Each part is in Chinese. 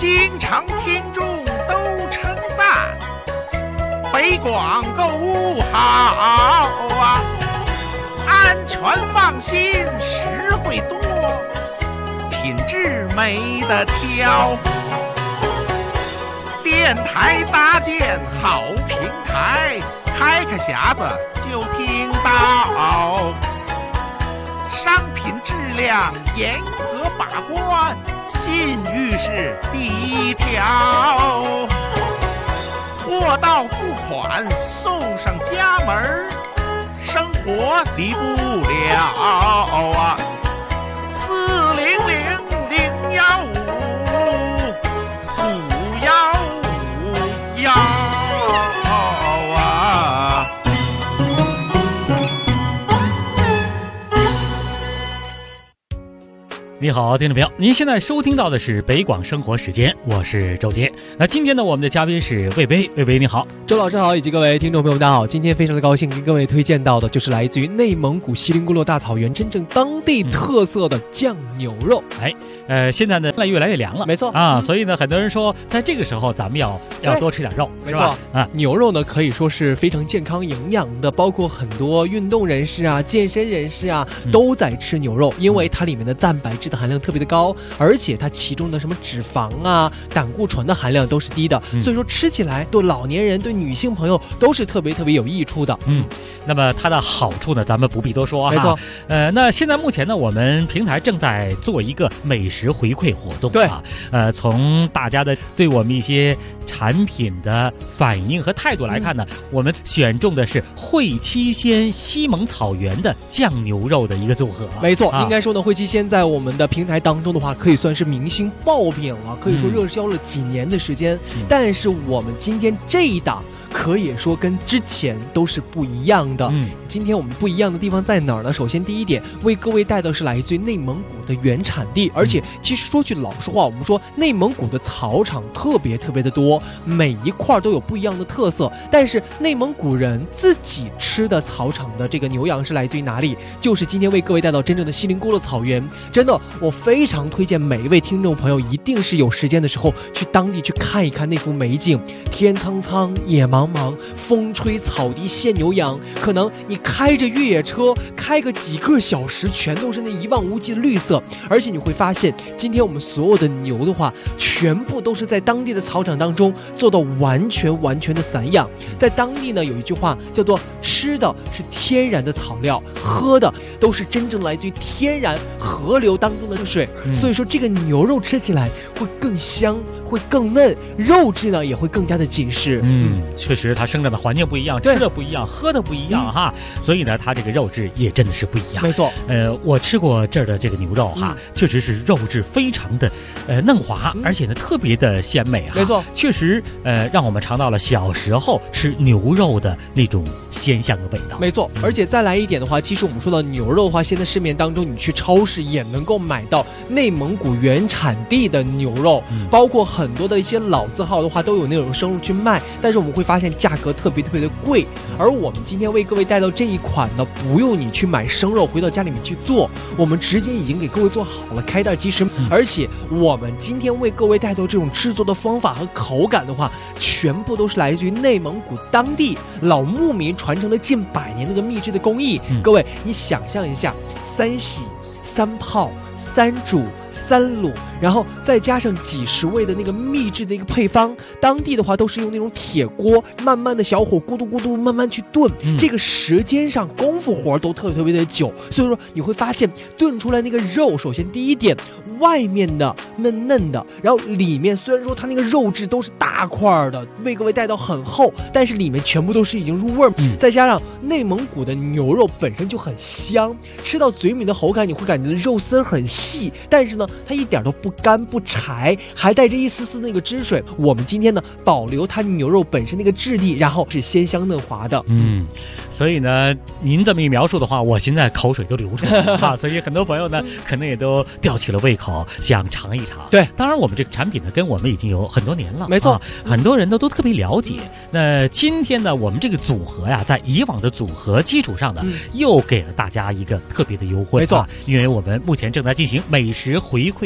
经常听众都称赞，北广购物好啊，安全放心，实惠多，品质没得挑。电台搭建好平台，开个匣子就听到，商品质量严格把关，信誉是第一条。货到付款送上家门，生活离不了啊！400-015-515啊！ 你好，听众朋友，您现在收听到的是北广生活时间，我是周杰。那今天呢，我们的嘉宾是魏巍，魏巍你好， 周老师好，以及各位听众朋友大家好。今天非常的高兴跟各位推荐到的就是来自于内蒙古锡林郭勒大草原真正当地特色的酱牛肉。 现在呢越来越凉了， 没错啊，所以呢很多人说在这个时候咱们要多吃点肉， 没错啊。 牛肉呢可以说是非常健康营养的，包括很多运动人士啊、健身人士啊都在吃牛肉，因为它里面的蛋白质的含量特别的高，而且它其中的什么脂肪啊、胆固醇的含量都是低的，所以说吃起来对老年人、对女性朋友都是特别有益处的。 那么它的好处呢，咱们不必多说， 没错。 那现在目前呢，我们平台正在做一个美食回馈活动， 对啊，从大家的对我们一些产品的反应和态度来看呢，我们选中的是会七鲜西蒙草原的酱牛肉的一个组合。 没错，应该说呢，会七鲜在我们的平台当中的话，可以算是明星爆品了，可以说热销了几年的时间。但是我们今天这一档可以说跟之前都是不一样的。今天我们不一样的地方在哪儿呢？首先第一点，为各位带的是来自于内蒙古的原产地，而且其实说句老实话，我们说内蒙古的草场特别的多，每一块都有不一样的特色。但是内蒙古人自己吃的草场的这个牛羊是来自于哪里？就是今天为各位带到真正的锡林郭勒草原。真的，我非常推荐每一位听众朋友一定是有时间的时候去当地去看一看那幅美景，天苍苍，野茫茫，风吹草低见牛羊，可能你开着越野车开个几个小时，全都是那一望无际的绿色。而且你会发现，今天我们所有的牛的话，全部都是在当地的草场当中做到完全的散养。在当地呢，有一句话叫做吃的是天然的草料，喝的都是真正来自于天然河流当中的水，所以说这个牛肉吃起来会更香，会更嫩，肉质呢也会更加的紧实。 确实它生长的环境不一样，吃的不一样，喝的不一样哈，所以呢它这个肉质也真的是不一样。 没错， 我吃过这儿的这个牛肉哈，确实是肉质非常的嫩滑，而且呢特别的鲜美哈。 没错， 确实让我们尝到了小时候吃牛肉的那种鲜香的味道。 没错，而且再来一点的话，其实我们说到牛肉的话，现在市面当中你去超市也能够买到内蒙古原产地的牛肉，包括很多的一些老字号的话都有那种生肉去卖，但是我们会发现价格特别的贵。而我们今天为各位带到这一款呢，不用你去买生肉回到家里面去做，我们直接已经给各位做好了，开袋即食。而且我们今天为各位带到这种制作的方法和口感的话，全部都是来自于内蒙古当地老牧民传承了近100年那个秘制的工艺。各位你想象一下，3洗3泡3煮3卤，然后再加上几十味的那个秘制的一个配方，当地的话都是用那种铁锅，慢慢的小火咕嘟咕嘟慢慢去炖，这个时间上功夫活都特别的久，所以说你会发现炖出来那个肉，首先第一点，外面的嫩的，然后里面虽然说它那个肉质都是大块的，为各位带到很厚，但是里面全部都是已经入味儿，再加上内蒙古的牛肉本身就很香，吃到嘴里面的口感你会感觉肉丝很细，但是呢它一点都不干不柴，还带着一丝丝那个汁水。我们今天呢保留它牛肉本身那个质地，然后是鲜香嫩滑的。 所以呢您这么一描述的话，我现在口水都流出来了啊！所以很多朋友呢可能也都吊起了胃口，想尝一尝。 对， 当然我们这个产品呢跟我们已经有很多年了， 没错， 很多人都特别了解。那今天呢我们这个组合呀，在以往的组合基础上呢，又给了大家一个特别的优惠。 没错， 因为我们目前正在进行美食回馈的活动，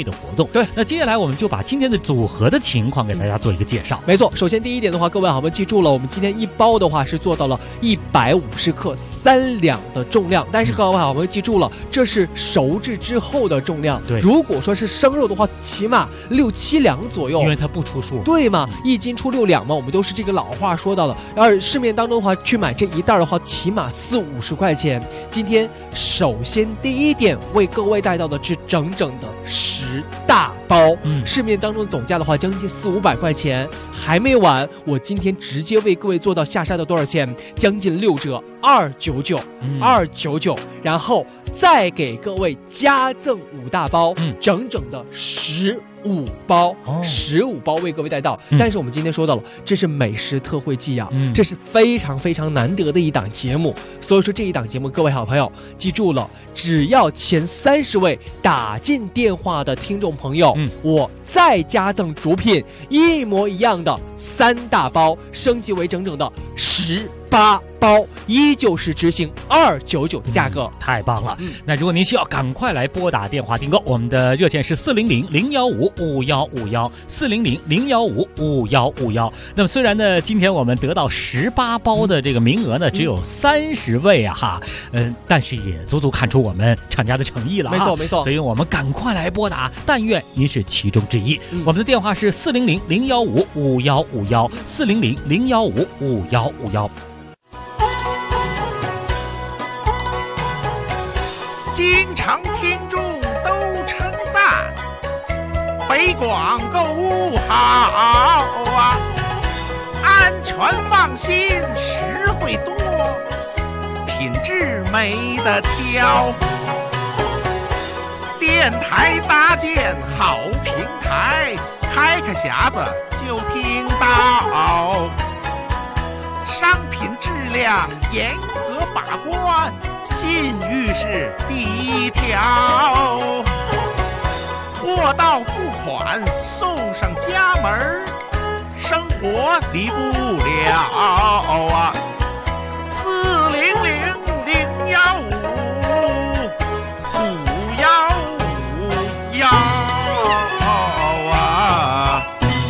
对， 那接下来我们就把今天的组合的情况给大家做一个介绍。 没错，首先第一点的话，各位好朋友记住了，我们今天一包的话是做到了150克3两的重量，但是各位好朋友记住了，这是熟制之后的重量。 对， 如果说是生肉的话，起码6、7两左右， 因为它不出数， 对嘛，1斤出6两嘛，我们都是这个老话说到的。而市面当中的话，去买这一袋的话，起码40、50块钱。今天首先第一点为各位带到的是整整的10大包，市面当中总价的话将近400、500块钱。还没完，我今天直接为各位做到下杀到多少钱？将近6折，299，299，然后再给各位加赠5大包，整整的15包，15包为各位带到。但是我们今天说到了，这是美食特惠季啊，这是非常非常难得的一档节目，所以说这一档节目，各位好朋友记住了，只要前30位打进电话的听众朋友，我再加赠主品一模一样的3大包，升级为整整的18包，依旧是执行299的价格， 太棒了。那如果您需要，赶快来拨打电话订购，我们的热线是400-015-5151，400-015-5151。那么虽然呢，今天我们得到18包的这个名额呢，只有30位啊哈，但是也足足看出我们厂家的诚意了啊。 没错没错， 所以我们赶快来拨打，但愿您是其中之一。我们的电话是400-015-5151，400-015-5151。 经常听众都称赞北广购物好啊，安全放心，实惠多，品质没得挑。电台搭建好平台，开个匣子就听到，商品质量严格把关，信誉是第一条，货到付款送上家门，生活离不了啊！400-015-5151啊！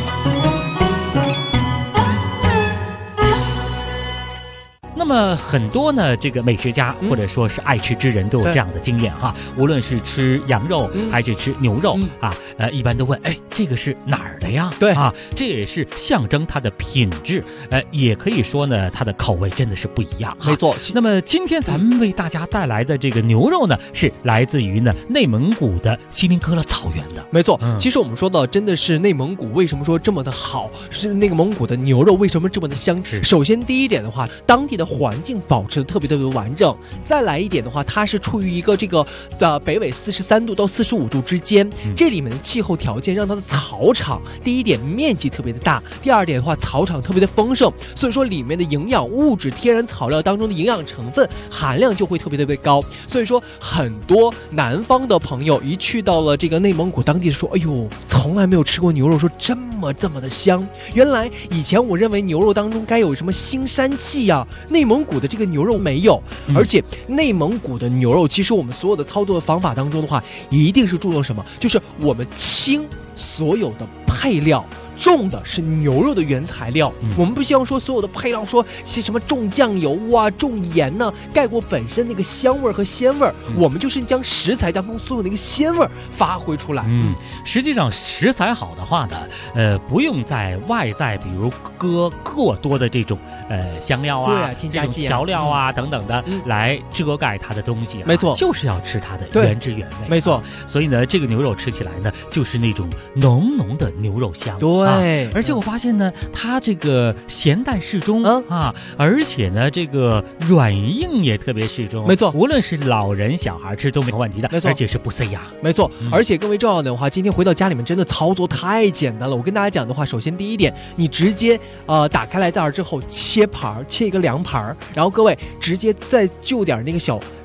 那么很多呢，这个美食家或者说是爱吃之人都有这样的经验哈，无论是吃羊肉还是吃牛肉啊，一般都问，哎，这个是哪儿的呀？ 对啊，这也是象征它的品质，也可以说呢，它的口味真的是不一样。 没错。 那么今天咱们为大家带来的这个牛肉呢，是来自于呢内蒙古的锡林郭勒草原的。 没错，其实我们说到真的是内蒙古为什么说这么的好，是那个蒙古的牛肉为什么这么的香？首先第一点的话，当地的环境保持的特别完整，再来一点的话，它是处于一个这个北纬43度到45度之间，这里面的气候条件让它的草场第一点面积特别的大，第二点的话草场特别的丰盛，所以说里面的营养物质、天然草料当中的营养成分含量就会特别高，所以说很多南方的朋友一去到了这个内蒙古当地说，哎呦，从来没有吃过牛肉，说这么的香。原来以前我认为牛肉当中该有什么腥膻气啊，内蒙古的这个牛肉没有，而且内蒙古的牛肉其实我们所有的操作的方法当中的话，一定是注重什么？就是我们清所有的配料，重的是牛肉的原材料，我们不希望说所有的配料说是什么重酱油啊、重盐呢，盖过本身那个香味和鲜味，我们就是将食材当中所有那个鲜味发挥出来。 实际上食材好的话呢，不用在外在比如搁过多的这种香料啊、 添加剂、 调料啊等等的来遮盖它的东西， 没错， 就是要吃它的原汁原味。 没错， 所以呢，这个牛肉吃起来呢，就是那种浓浓的牛肉香。 对， 而且我发现呢，它这个咸淡适中啊，而且呢，这个软硬也特别适中。 没错， 无论是老人小孩吃都没有问题的。 没错， 而且是不塞牙。 没错，而且更为重要的话，今天回到家里面真的操作太简单了。我跟大家讲的话，首先第一点，你直接打开来袋之后切盘，切一个凉盘，然后各位直接再就点那个小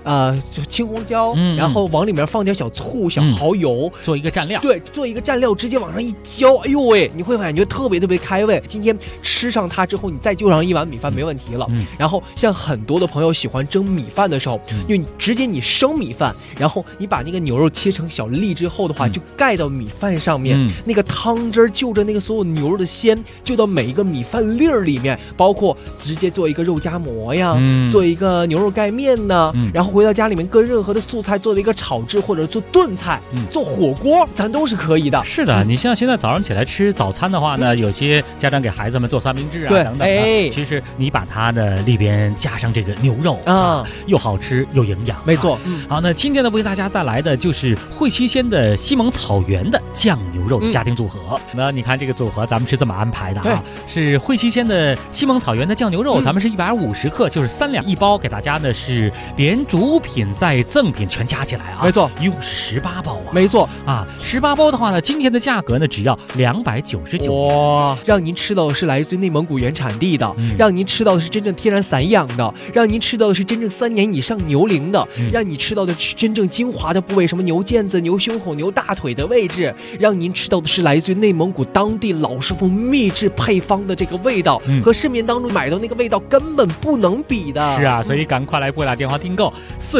就青红椒， 然后往里面放点小醋、小蚝油， 做一个蘸料。 对，做一个蘸料，直接往上一浇，哎呦喂，你会感觉特别特别开胃。今天吃上它之后，你再就上一碗米饭没问题了。然后像很多的朋友喜欢蒸米饭的时候，因为你直接你生米饭，然后你把那个牛肉切成小粒之后的话，就盖到米饭上面，那个汤汁就着那个所有牛肉的鲜，就到每一个米饭粒儿里面，包括直接做一个肉夹馍呀，做一个牛肉盖面呢，然后回到家里面跟任何的素菜做的一个炒制或者做炖菜，做火锅，咱都是可以的。 是的，你像现在早上起来吃早餐的话呢，有些家长给孩子们做三明治啊等等的，其实你把它的里边加上这个牛肉啊，又好吃又营养。 没错。 好，那今天呢为大家带来的就是汇七鲜的西蒙草原的酱牛肉的家庭组合。那你看这个组合咱们是这么安排的啊，是汇七鲜的西蒙草原的酱牛肉，咱们是150克，就是3两1包，给大家呢是连主品再赠品全加起来啊， 没错， 一共18包啊， 没错啊，18包的话呢，今天的价格呢只要299元。 哇，让您吃到的是来自内蒙古原产地的，让您吃到的是真正天然散养的，让您吃到的是真正3年以上牛龄的，让你吃到的是真正精华的部位，什么牛腱子、牛胸口、牛大腿的位置，让您吃到的是来自于内蒙古当地老师傅秘制配方的这个味道，和市面当中买到那个味道根本不能比的。 是啊，所以赶快来拨打电话订购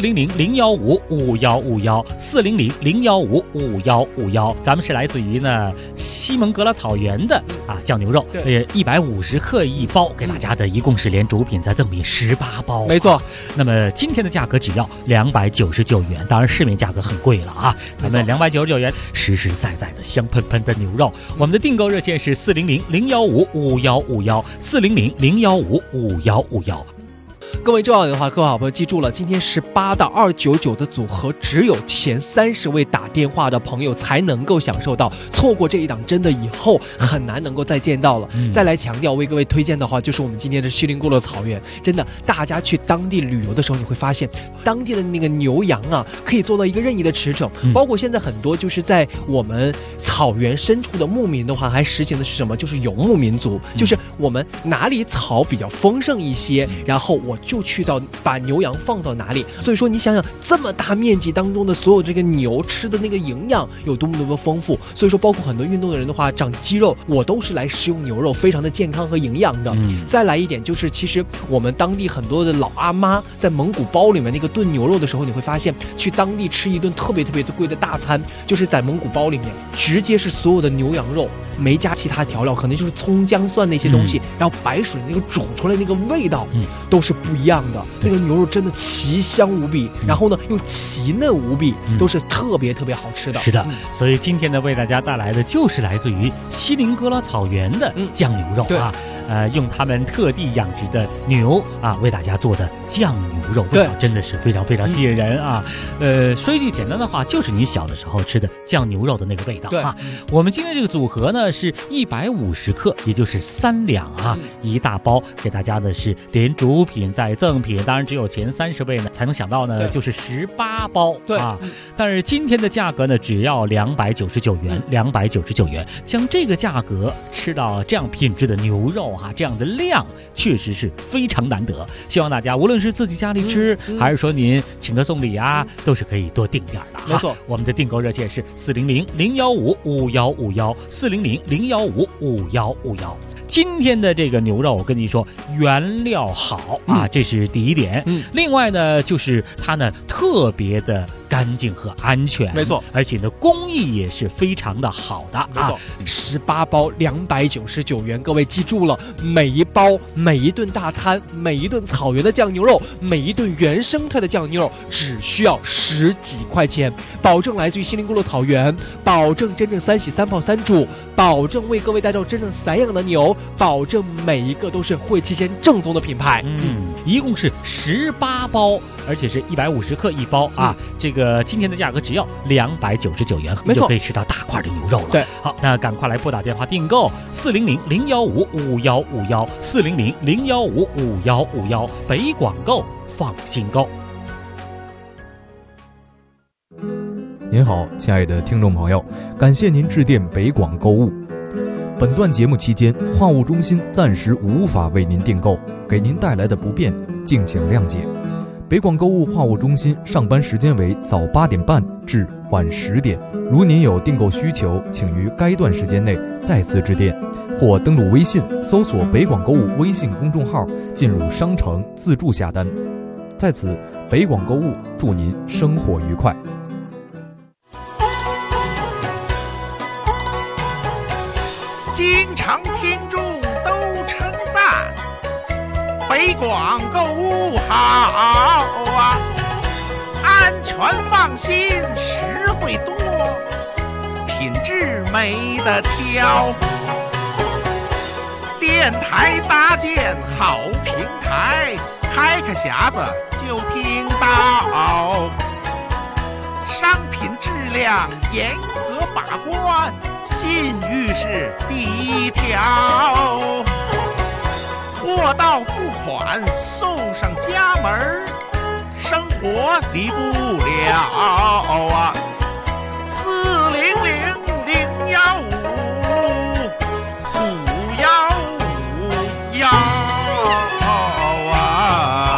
400-015-5151，400-015-5151，咱们是来自于呢西蒙格拉草原的酱牛肉，150克1包，给大家的一共是连主品再赠品18包。 没错。 那么今天的价格只要299元，当然市面价格很贵了啊，咱们299元实实在在的香喷喷的牛肉。我们的订购热线是400-015-5151，400-015-5151。 各位重要的话，各位好朋友记住了，今天18到299的组合，只有前30位打电话的朋友才能够享受到，错过这一档真的以后很难能够再见到了。再来强调为各位推荐的话，就是我们今天的锡林郭勒草原，真的大家去当地旅游的时候，你会发现当地的那个牛羊啊，可以做到一个任意的驰骋，包括现在很多就是在我们草原深处的牧民的话，还实行的是什么？就是游牧民族，就是我们哪里草比较丰盛一些，然后我就去到把牛羊放到哪里。所以说你想想这么大面积当中的所有这个牛吃的那个营养有多么多么丰富，所以说包括很多运动的人的话长肌肉，我都是来食用牛肉，非常的健康和营养的。再来一点就是其实我们当地很多的老阿妈在蒙古包里面那个炖牛肉的时候，你会发现去当地吃一顿特别特别贵的大餐，就是在蒙古包里面直接是所有的牛羊肉没加其他调料，可能就是葱姜蒜那些东西，然后白水那个煮出来那个味道都是不一样的。那个牛肉真的奇香无比，然后呢又奇嫩无比，都是特别特别好吃的。 是的，所以今天呢为大家带来的就是来自于锡林郭勒草原的酱牛肉啊，用他们特地养殖的牛啊为大家做的酱牛肉，味道真的是非常非常吸引人啊。说一句简单的话，就是你小的时候吃的酱牛肉的那个味道啊。我们今天这个组合呢是150克，也就是3两啊，一大包，给大家的是连主品再赠品，当然只有前30位呢才能想到呢，就是18包啊。但是今天的价格呢只要299元，299元，像这个价格吃到这样品质的牛肉这样的量确实是非常难得。希望大家无论是自己家里吃，还是说您请客送礼啊，都是可以多订点的。 没错， 我们的订购热线是400-015-5151，400-015-5151。今天的这个牛肉我跟你说原料好啊，这是第一点。另外呢就是它呢特别的干净和安全， 没错， 而且呢工艺也是非常的好的。 没错，18包299元，各位记住了，每一包每一顿大餐，每一顿草原的酱牛肉，每一顿原生态的酱牛肉只需要10几块钱，保证来自于锡林郭勒草原，保证真正3洗3泡3煮，保证为各位带到真正散养的牛，保证每一个都是汇七鲜正宗的品牌。 一共是18包，而且是150克1包啊。这个今天的价格只要299元， 没错， 就可以吃到大块的牛肉了。 对， 好，那赶快来拨打电话订购400-015-5151，400-015-5151，北广购放心购。 您好，亲爱的听众朋友，感谢您致电北广购物。本段节目期间，话务中心暂时无法为您订购，给您带来的不便，敬请谅解。 北广购物话务中心上班时间为早8点半至晚10点。如您有订购需求，请于该段时间内再次致电，或登录微信搜索北广购物微信公众号，进入商城自助下单。在此，北广购物祝您生活愉快。 经常听众都称赞北广购物好啊，安全放心，实惠多，品质没得挑。电台搭建好平台，开个匣子就听到，商品质量严格把关，信誉是第一条。货到付款送上家门，生活离不了啊！400-015-515啊！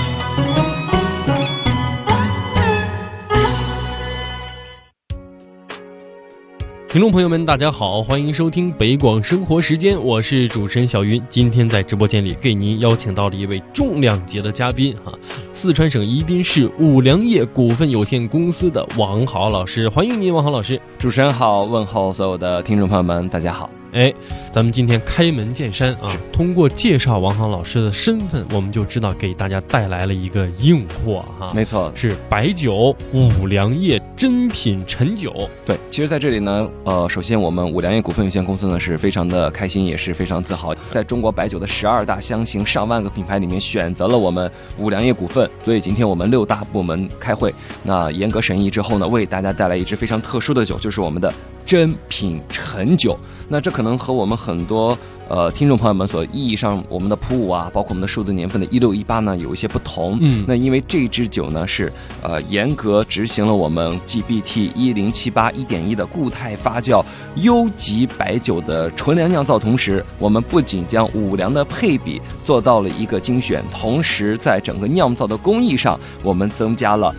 听众朋友们大家好，欢迎收听北广生活时间，我是主持人小云。今天在直播间里给您邀请到了一位重量级的嘉宾四川省宜宾市五粮液股份有限公司的王豪老师，欢迎您王豪老师。 主持人好，问候所有的听众朋友们大家好。 咱们今天开门见山通过介绍王豪老师的身份，我们就知道给大家带来了一个硬货没错， 是白酒五粮液珍品陈酒。 对，其实在这里呢，首先我们五粮液股份有限公司呢是非常的开心，也是非常自豪，在中国白酒的12大香型上万个品牌里面选择了我们五粮液股份，所以今天我们6大部门开会，那严格审议之后呢，为大家带来一支非常特殊的酒，就是我们的珍品陈酒。那这可能和我们很多听众朋友们所意义上我们的普五包括我们的数字年份的16、18呢有一些不同。那因为这支酒呢是严格执行了我们 GBT 1078 1.1的固态发酵优级白酒的纯粮酿造，同时我们不仅将五粮的配比做到了一个精选，同时在整个酿造的工艺上，我们增加了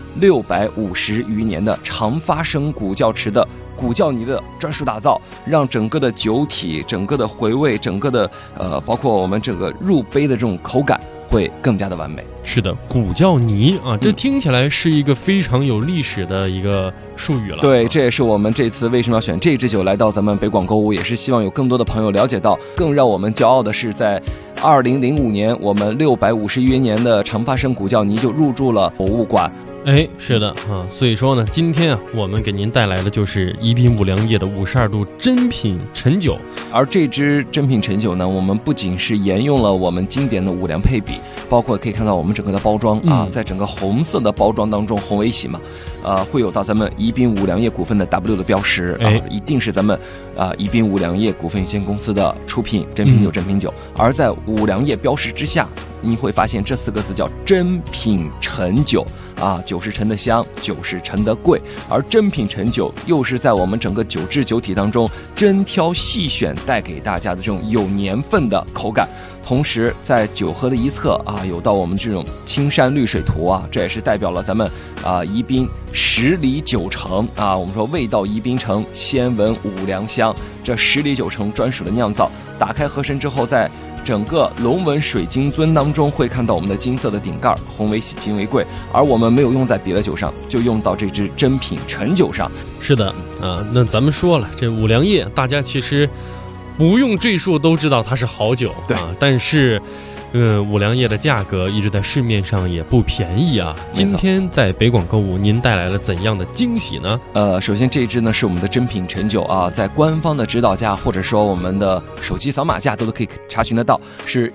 650余年的长发生古窖池的古窖泥的专属打造，让整个的酒体、整个的回味、整个的包括我们这个入杯的这种口感会更加的完美。 是的，古窖泥这听起来是一个非常有历史的一个术语了。 对，这也是我们这次为什么要选这支酒来到咱们北广购物，也是希望有更多的朋友了解到。更让我们骄傲的是，在2005年，我们650余年的长发生古窖泥就入驻了博物馆。 是的所以说呢，今天我们给您带来的就是宜宾五粮液的52度珍品陈酒。 而这支珍品陈酒呢，我们不仅是沿用了我们经典的五粮配比，包括可以看到我们整个的包装在整个红色的包装当中，红为喜嘛，会有到咱们宜宾五粮液股份的 W 的标识一定是咱们宜宾五粮液股份有限公司的出品珍品酒珍品酒。而在五粮液标识之下，你会发现这4个字叫珍品陈酒酒是陈的香，酒是陈的贵，而珍品陈酒又是在我们整个酒质酒体当中真挑细选带给大家的这种有年份的口感。同时在酒盒的一侧有到我们这种青山绿水图这也是代表了咱们宜宾10里9城我们说味道宜宾城，先闻五粮香，这10里9城专属的酿造。打开盒身之后，在整个龙纹水晶樽当中会看到我们的金色的顶盖，红为喜，金为贵，而我们没有用在别的酒上，就用到这支珍品陈酒上。 是的那咱们说了，这五粮液大家其实不用赘述都知道它是好酒， 对但是五粮液的价格一直在市面上也不便宜今天在北广购物您带来了怎样的惊喜呢？ 首先这一支呢是我们的珍品陈酒在官方的指导价或者说我们的手机扫码价都可以查询得到，是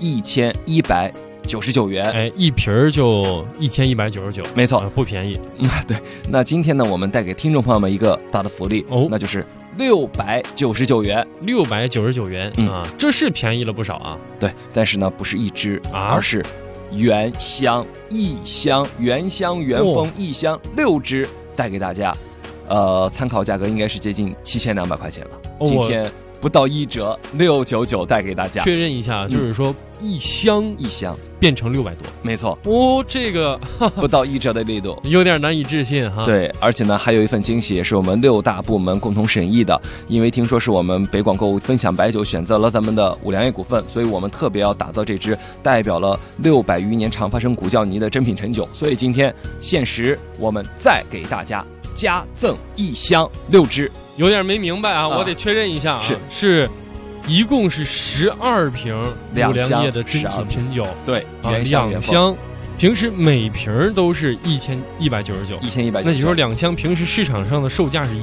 1199元， 一瓶就1199， 没错， 不便宜。 对。那今天呢，我们带给听众朋友们一个大的福利那就是699元 ，699元这是便宜了不少对，但是呢，不是一支而是原香一箱，原香原封一箱6支带给大家。参考价格应该是接近7200块钱了。今天不到1折，699带给大家。 确认一下，就是说一箱变成600多， 没错。 哦，这个不到1折的力度， 有点难以置信哈。 对，而且呢，还有一份惊喜，也是我们6大部门共同审议的。因为听说是我们北广购物分享白酒选择了咱们的五粮液股份，所以我们特别要打造这支代表了600余年长发生古窖泥的珍品陈酒。所以今天限时，我们再给大家加赠1箱6支。 有点没明白啊，我得确认一下啊，是一共是12瓶五粮液的珍品陈酒， 对 ，2箱，平时每瓶都是1199，那就说2箱平时市场上的售价是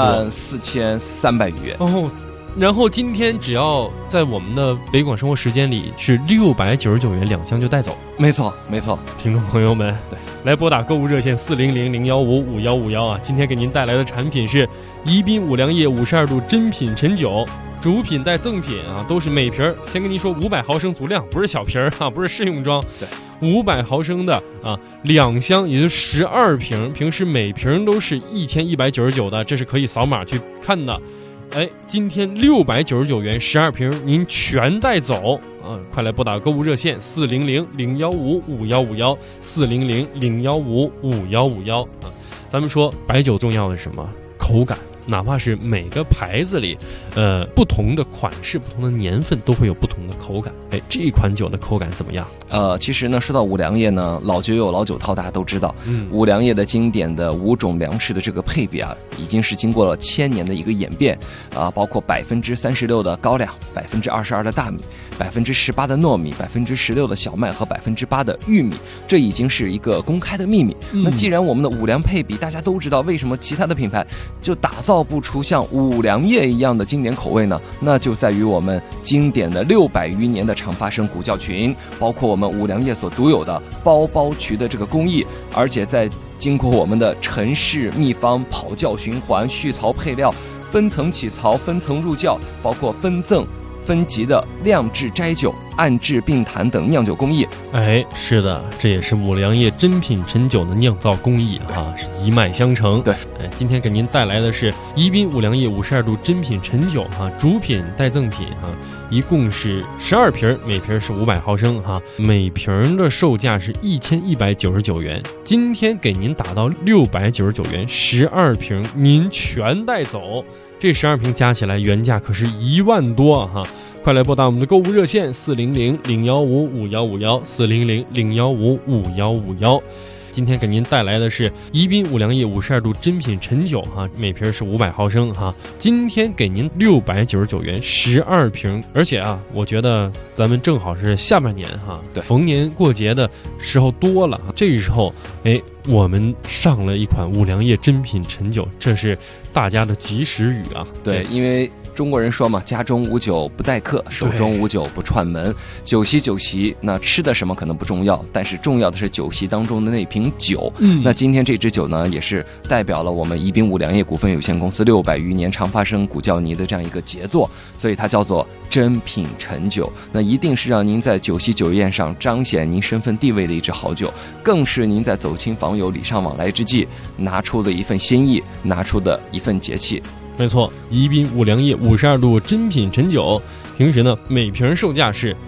14300余元哦。然后今天只要在我们的北广生活时间里是699元2箱就带走， 没错。 听众朋友们， 对， 来拨打购物热线400-015-5151啊！今天给您带来的产品是宜宾五粮液52度珍品陈酒，主品带赠品啊，都是每瓶先跟您说500毫升足量，不是小瓶啊，不是试用装， 对 ，500毫升的啊，2箱也就12瓶，平时每瓶都是1199的，这是可以扫码去看的。哎，今天699元12瓶您全带走啊！快来拨打购物热线400-015-5151 400-015-5151啊！咱们说白酒重要的是什么？口感。哪怕是每个牌子里，不同的款式、不同的年份都会有不同的口感。哎，这一款酒的口感怎么样？ 其实呢，说到五粮液呢，老酒有老酒套，大家都知道。五粮液的经典的5种粮食的这个配比啊，已经是经过了1000年的一个演变啊，包括36%的高粱、22%的大米、18%的糯米、16%的小麦和8%的玉米，这已经是一个公开的秘密。那既然我们的五粮配比大家都知道，为什么其他的品牌就打造不出像五粮液一样的经典口味呢？那就在于我们经典的600余年的长发生古窖群，包括我们五粮液所独有的包渠的这个工艺，而且在经过我们的陈氏秘方跑窖循环、续槽配料、分层起槽、分层入窖，包括分赠分级的酿制斋酒、按制并坛等酿酒工艺。 哎，是的，这也是五粮液珍品陈酒的酿造工艺啊，是一脉相承。 对， 哎，今天给您带来的是宜宾五粮液52度珍品陈酒啊，主品带赠品啊，一共是12瓶，每瓶是500毫升哈，每瓶的售价是1199元。今天给您打到699元，12瓶您全带走。这12瓶加起来原价可是1万多哈！快来拨打我们的购物热线400-015-5151 400-015-5151。今天给您带来的是宜宾五粮液52度珍品陈酒哈，每瓶是500毫升哈。今天给您699元12瓶，而且啊，我觉得咱们正好是下半年哈， 对， 逢年过节的时候多了，这时候哎，我们上了一款五粮液珍品陈酒，这是大家的及时雨啊。 对，因为中国人说嘛，家中无酒不待客，手中无酒不串门。酒席，那吃的什么可能不重要，但是重要的是酒席当中的那瓶酒。那今天这支酒呢，也是代表了我们宜宾五粮液股份有限公司600余年长发生古窖泥的这样一个杰作，所以它叫做珍品陈酒。那一定是让您在酒席酒宴上彰显您身份地位的一支好酒，更是您在走亲访友、礼尚往来之际拿出的一份心意，拿出的一份节气。 没错，宜宾五粮液52度珍品陈酒，平时呢每瓶售价是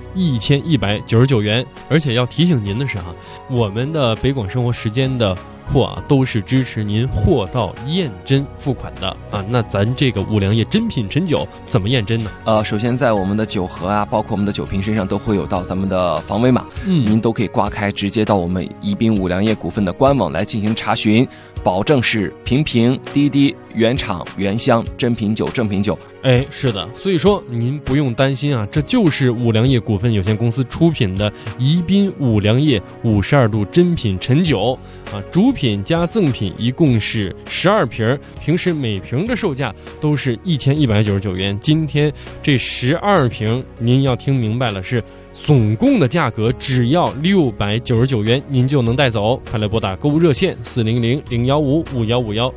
1199元，而且要提醒您的是哈，我们的北广生活时间的货啊，都是支持您货到验真付款的啊。那咱这个五粮液珍品陈酒怎么验真呢？ 首先在我们的酒盒啊，包括我们的酒瓶身上都会有到咱们的防伪码，您都可以刮开，直接到我们宜宾五粮液股份的官网来进行查询，保证是瓶滴原厂原香真品酒正品酒。 哎，是的，所以说您不用担心啊，这就是五粮液股份有限公司出品的宜宾五粮液52度珍品陈酒啊，主品加赠品一共是12瓶，平时每瓶的售价都是1199元。今天这12瓶您要听明白了，是总共的价格只要699元，您就能带走。快来拨打购物热线400-015-5151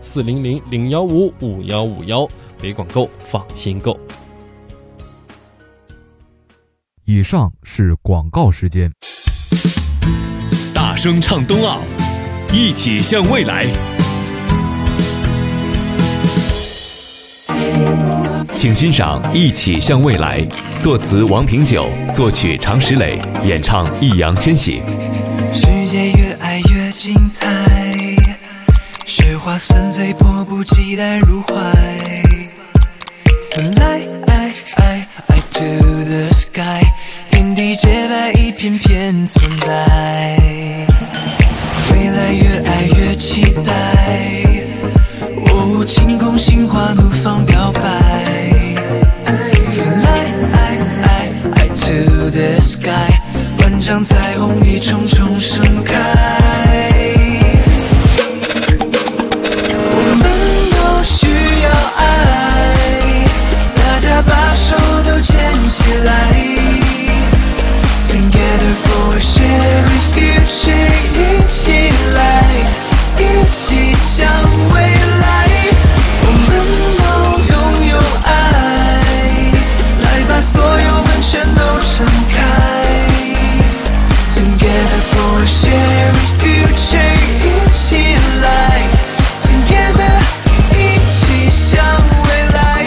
400-015-5151，北广购，放心购。 以上是广告时间。 大声唱冬奥，一起向未来。 请欣赏《一起向未来》，作词王平久，作曲常石磊，演唱易烊千玺。 世界越爱越精彩，雪花纷飞，迫不及待入怀。Fly to the sky， 天地洁白，一片片存在。未来越爱越期待，晴空心花怒放表白。Fly to the sky， 万丈彩虹一重重盛开。我们都需要爱，大家把手都牵起来。Together for a shared future， 一起来，一起向未来。我们都拥有爱，来把所有门全都敞开。Together for a shared future， 一起来 Together， 一起向未来。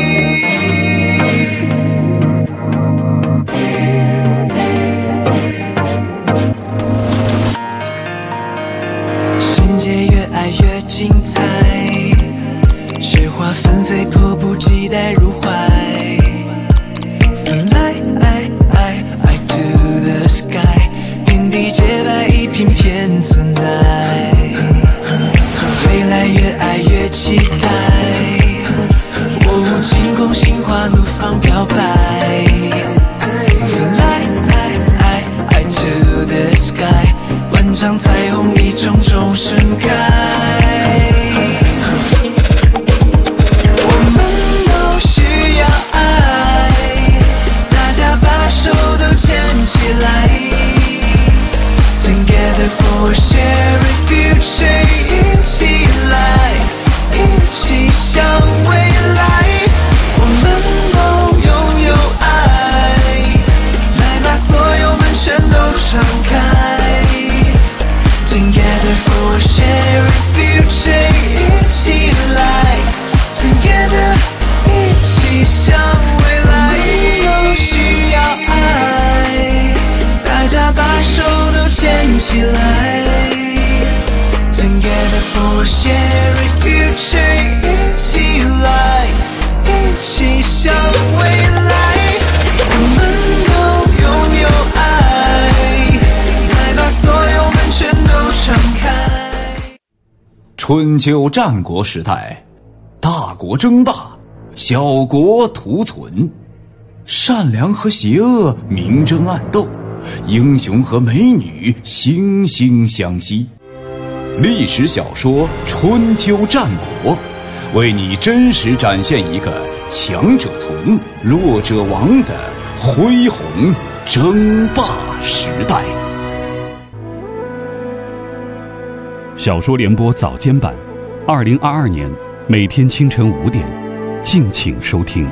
世界越爱越精彩，雪花纷飞，迫不及待入怀。Fly to the sky， 天地洁白，一片片存在。未来越爱越期待，晴空心花怒放表白。Fly to the sky， 万丈彩虹一重重盛开。Together for a shared future， 一起来，一起向未来。我们都拥有爱，来把所有门全都敞开。Together for a shared future， 一起来 Together， 一起向未来。都需要爱，大家把手都牵起来。Together for a shared future， 一起来，一起向未来。我们都拥有爱，来把所有门全都敞开。 春秋战国时代，大国争霸，小国图存，善良和邪恶明争暗斗，英雄和美女惺惺相惜。历史小说《春秋战国》，为你真实展现一个强者存，弱者亡的恢宏争霸时代。 小说联播早间版，2022年每天清晨5点，敬请收听。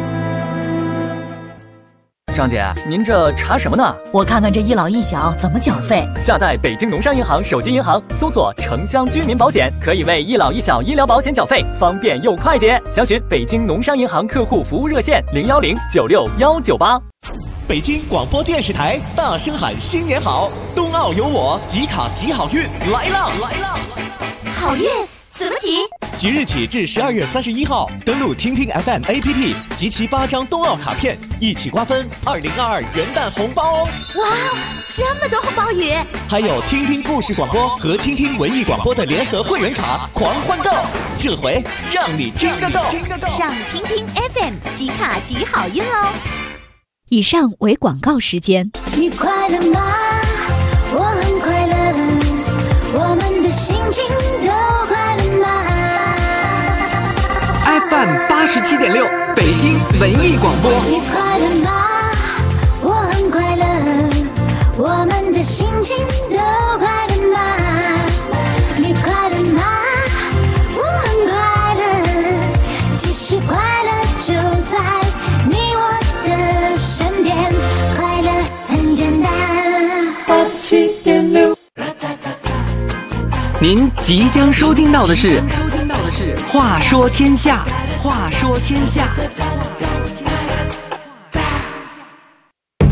张姐，您这查什么呢？ 我看看这一老一小怎么缴费。 下载北京农商银行手机银行，搜索城乡居民保险，可以为一老一小医疗保险缴费，方便又快捷。详询北京农商银行客户服务热线010961198。 北京广播电视台大声喊新年好，冬奥有我，集卡集好运来啦！ 好运怎么集？ 即日起至12月31号，登录听听 FM APP， 集齐8张冬奥卡片，一起瓜分2022元旦红包哦！ 哇，这么多红包雨！ 还有听听故事广播和听听文艺广播的联合会员卡狂欢购，这回让你听个够！ 上听听 FM 集卡集好运哦！以上为广告时间。 你快乐吗？我很快乐，我们的心情都快乐吗？ FM 87.6北京文艺广播。 你快乐吗？我很快乐，我们的心情都快乐吗？你快乐吗？我很快乐，其实快乐就在你我的身边，快乐很简单。87.6。 您即将收听到的是《话说天下》。 话说天下。